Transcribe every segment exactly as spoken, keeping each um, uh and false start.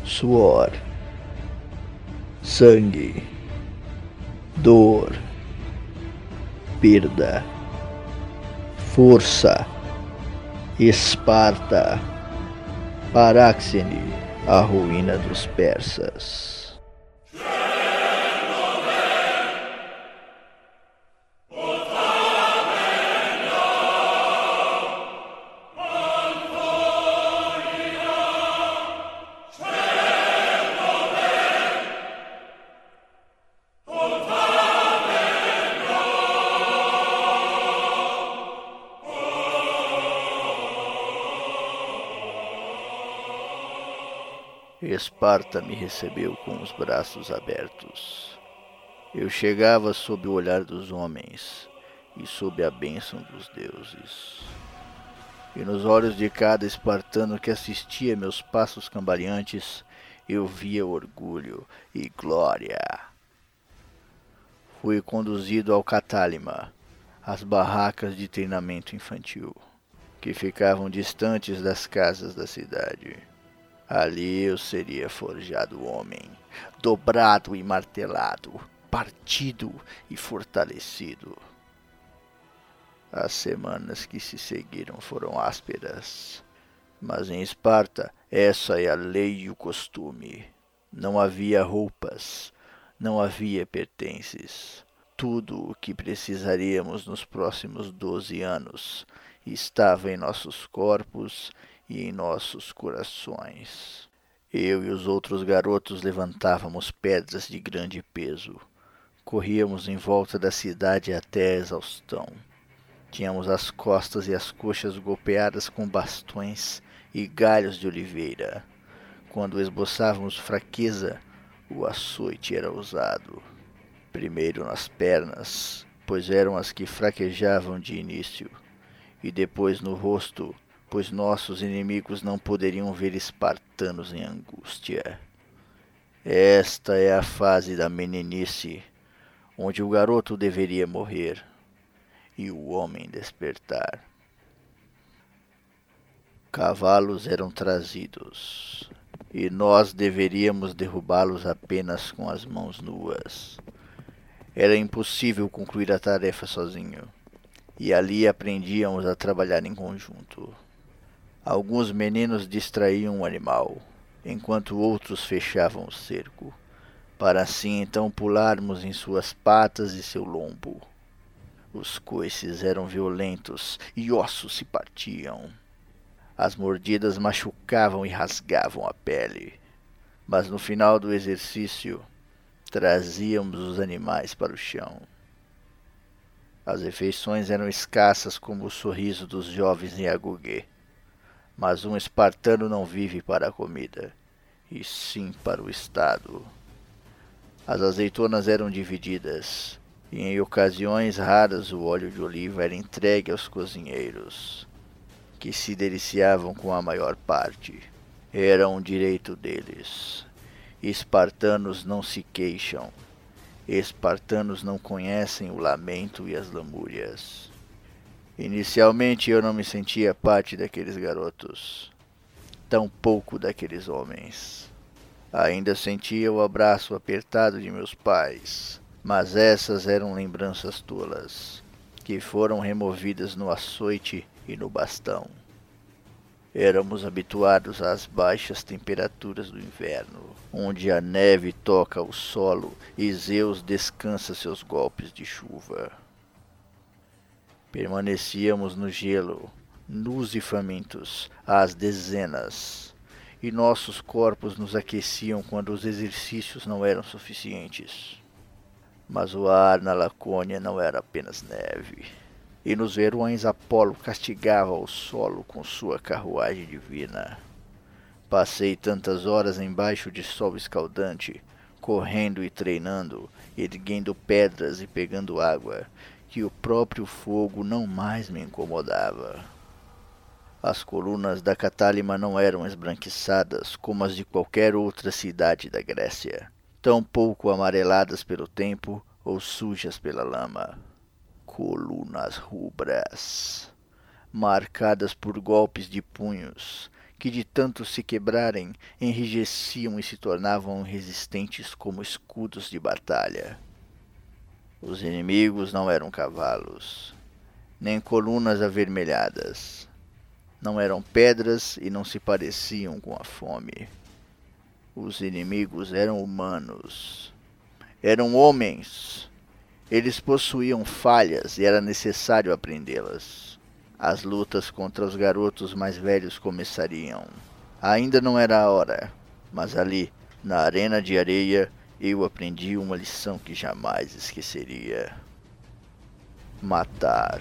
suor, sangue, dor, perda, força, Esparta, Paráxene, a ruína dos persas. Esparta me recebeu com os braços abertos. Eu chegava sob o olhar dos homens e sob a bênção dos deuses. E nos olhos de cada espartano que assistia meus passos cambaleantes, eu via orgulho e glória. Fui conduzido ao Catálima, as barracas de treinamento infantil, que ficavam distantes das casas da cidade. Ali eu seria forjado homem, dobrado e martelado, partido e fortalecido. As semanas que se seguiram foram ásperas, mas em Esparta essa é a lei e o costume. Não havia roupas, não havia pertences. Tudo o que precisaríamos nos próximos doze anos estava em nossos corpos e em nossos corações. Eu e os outros garotos levantávamos pedras de grande peso. Corríamos em volta da cidade até a exaustão. Tínhamos as costas e as coxas golpeadas com bastões e galhos de oliveira. Quando esboçávamos fraqueza, o açoite era usado. Primeiro nas pernas, pois eram as que fraquejavam de início, e depois no rosto, pois nossos inimigos não poderiam ver espartanos em angústia. Esta é a fase da meninice, onde o garoto deveria morrer e o homem despertar. Cavalos eram trazidos, e nós deveríamos derrubá-los apenas com as mãos nuas. Era impossível concluir a tarefa sozinho, e ali aprendíamos a trabalhar em conjunto. Alguns meninos distraíam o animal, enquanto outros fechavam o cerco, para assim então pularmos em suas patas e seu lombo. Os coices eram violentos e ossos se partiam. As mordidas machucavam e rasgavam a pele, mas no final do exercício trazíamos os animais para o chão. As refeições eram escassas como o sorriso dos jovens em Agugê, mas um espartano não vive para a comida, e sim para o estado. As azeitonas eram divididas, e em ocasiões raras o óleo de oliva era entregue aos cozinheiros, que se deliciavam com a maior parte. Era um direito deles. Espartanos não se queixam. Espartanos não conhecem o lamento e as lamúrias. Inicialmente eu não me sentia parte daqueles garotos, tampouco daqueles homens. Ainda sentia o abraço apertado de meus pais, mas essas eram lembranças tolas, que foram removidas no açoite e no bastão. Éramos habituados às baixas temperaturas do inverno, onde a neve toca o solo e Zeus descansa seus golpes de chuva. Permanecíamos no gelo, nus e famintos, às dezenas, e nossos corpos nos aqueciam quando os exercícios não eram suficientes. Mas o ar na Lacônia não era apenas neve, e nos verões Apolo castigava o solo com sua carruagem divina. Passei tantas horas embaixo de sol escaldante, correndo e treinando, erguendo pedras e pegando água, que o próprio fogo não mais me incomodava. As colunas da Catálima não eram esbranquiçadas como as de qualquer outra cidade da Grécia, tão pouco amareladas pelo tempo ou sujas pela lama. Colunas rubras, marcadas por golpes de punhos, que de tanto se quebrarem, enrijeciam e se tornavam resistentes como escudos de batalha. Os inimigos não eram cavalos, nem colunas avermelhadas. Não eram pedras e não se pareciam com a fome. Os inimigos eram humanos. Eram homens. Eles possuíam falhas e era necessário aprendê-las. As lutas contra os garotos mais velhos começariam. Ainda não era a hora, mas ali, na arena de areia, eu aprendi uma lição que jamais esqueceria. Matar.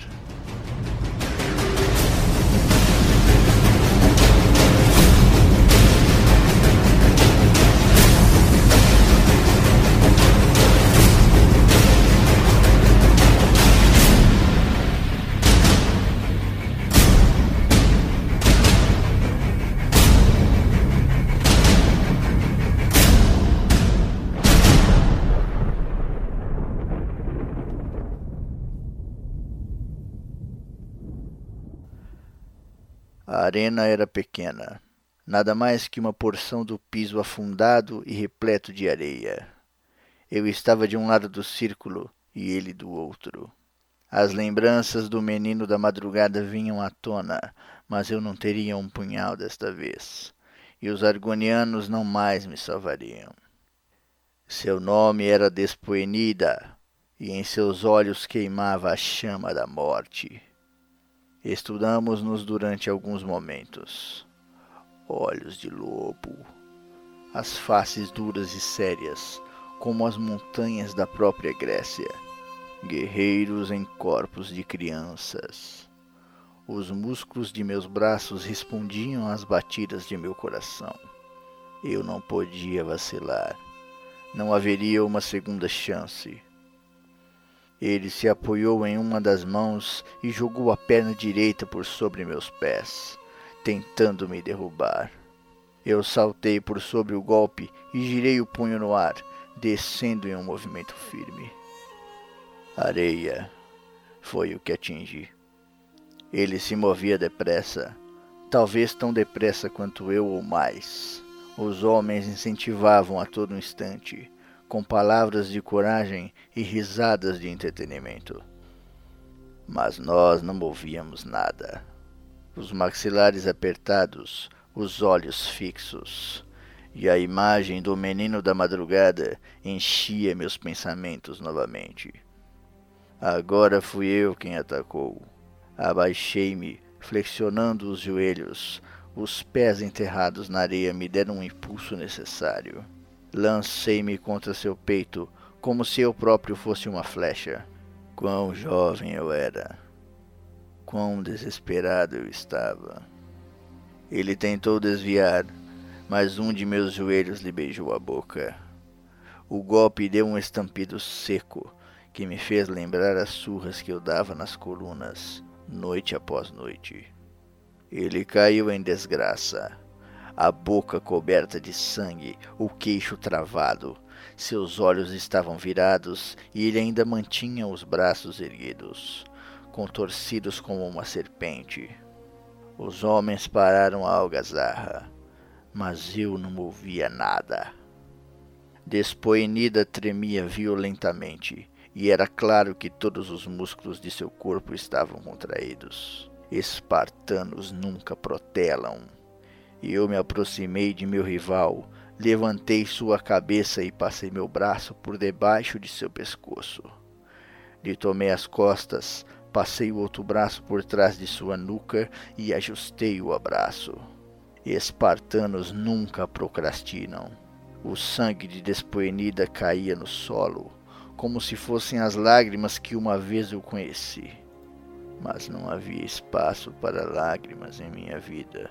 A arena era pequena, nada mais que uma porção do piso afundado e repleto de areia. Eu estava de um lado do círculo e ele do outro. As lembranças do menino da madrugada vinham à tona, mas eu não teria um punhal desta vez, e os argonianos não mais me salvariam. Seu nome era Despoenida, e em seus olhos queimava a chama da morte. Estudamos-nos durante alguns momentos. Olhos de lobo, as faces duras e sérias, como as montanhas da própria Grécia, guerreiros em corpos de crianças. Os músculos de meus braços respondiam às batidas de meu coração. Eu não podia vacilar. Não haveria uma segunda chance. Ele se apoiou em uma das mãos e jogou a perna direita por sobre meus pés, tentando me derrubar. Eu saltei por sobre o golpe e girei o punho no ar, descendo em um movimento firme. Areia foi o que atingi. Ele se movia depressa, talvez tão depressa quanto eu ou mais. Os homens incentivavam a todo instante, com palavras de coragem e risadas de entretenimento. Mas nós não ouvíamos nada. Os maxilares apertados, os olhos fixos, e a imagem do menino da madrugada enchia meus pensamentos novamente. Agora fui eu quem atacou. Abaixei-me, flexionando os joelhos. Os pés enterrados na areia me deram um impulso necessário. Lancei-me contra seu peito, como se eu próprio fosse uma flecha. Quão jovem eu era. Quão desesperado eu estava. Ele tentou desviar, mas um de meus joelhos lhe beijou a boca. O golpe deu um estampido seco, que me fez lembrar as surras que eu dava nas colunas, noite após noite. Ele caiu em desgraça. A boca coberta de sangue, o queixo travado, seus olhos estavam virados e ele ainda mantinha os braços erguidos, contorcidos como uma serpente. Os homens pararam a algazarra, mas eu não ouvia nada. Despoenida tremia violentamente e era claro que todos os músculos de seu corpo estavam contraídos. Espartanos nunca protelam. Eu me aproximei de meu rival, levantei sua cabeça e passei meu braço por debaixo de seu pescoço. Lhe tomei as costas, passei o outro braço por trás de sua nuca e ajustei o abraço. Espartanos nunca procrastinam. O sangue de Despoenida caía no solo, como se fossem as lágrimas que uma vez eu conheci. Mas não havia espaço para lágrimas em minha vida.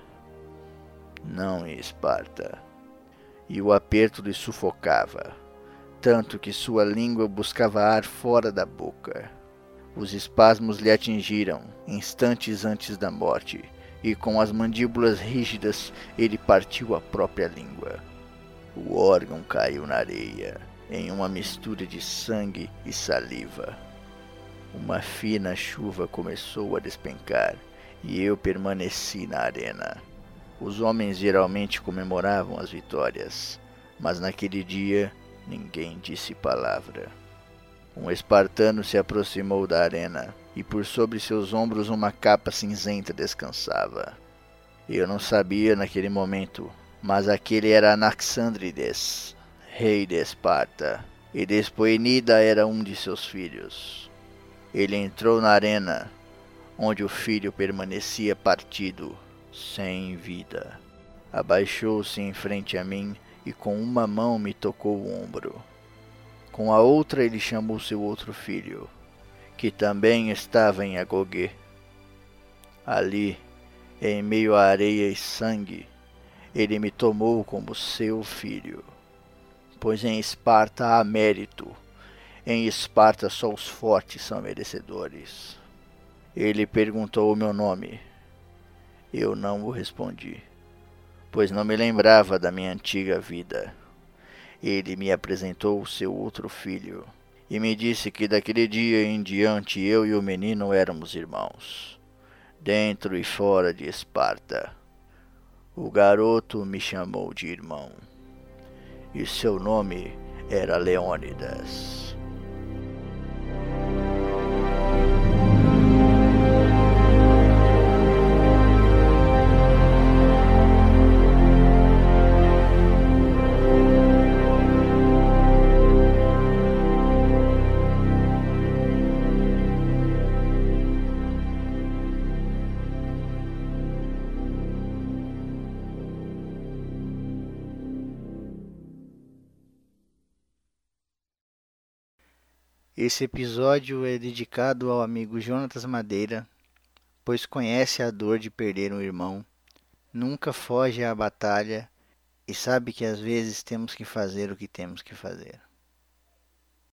Não em Esparta. E o aperto lhe sufocava, tanto que sua língua buscava ar fora da boca. Os espasmos lhe atingiram, instantes antes da morte, e com as mandíbulas rígidas ele partiu a própria língua. O órgão caiu na areia, em uma mistura de sangue e saliva. Uma fina chuva começou a despencar, e eu permaneci na arena. Os homens geralmente comemoravam as vitórias, mas naquele dia ninguém disse palavra. Um espartano se aproximou da arena, e por sobre seus ombros uma capa cinzenta descansava. Eu não sabia naquele momento, mas aquele era Anaxandrides, rei de Esparta, e Despoenida era um de seus filhos. Ele entrou na arena, onde o filho permanecia partido, sem vida. Abaixou-se em frente a mim e com uma mão me tocou o ombro. Com a outra ele chamou seu outro filho, que também estava em Agogê. Ali, em meio à areia e sangue, ele me tomou como seu filho. Pois em Esparta há mérito. Em Esparta só os fortes são merecedores. Ele perguntou o meu nome. Eu não o respondi, pois não me lembrava da minha antiga vida. Ele me apresentou seu outro filho, e me disse que daquele dia em diante eu e o menino éramos irmãos, dentro e fora de Esparta. O garoto me chamou de irmão, e seu nome era Leônidas. Esse episódio é dedicado ao amigo Jonatas Madeira, pois conhece a dor de perder um irmão, nunca foge à batalha e sabe que às vezes temos que fazer o que temos que fazer.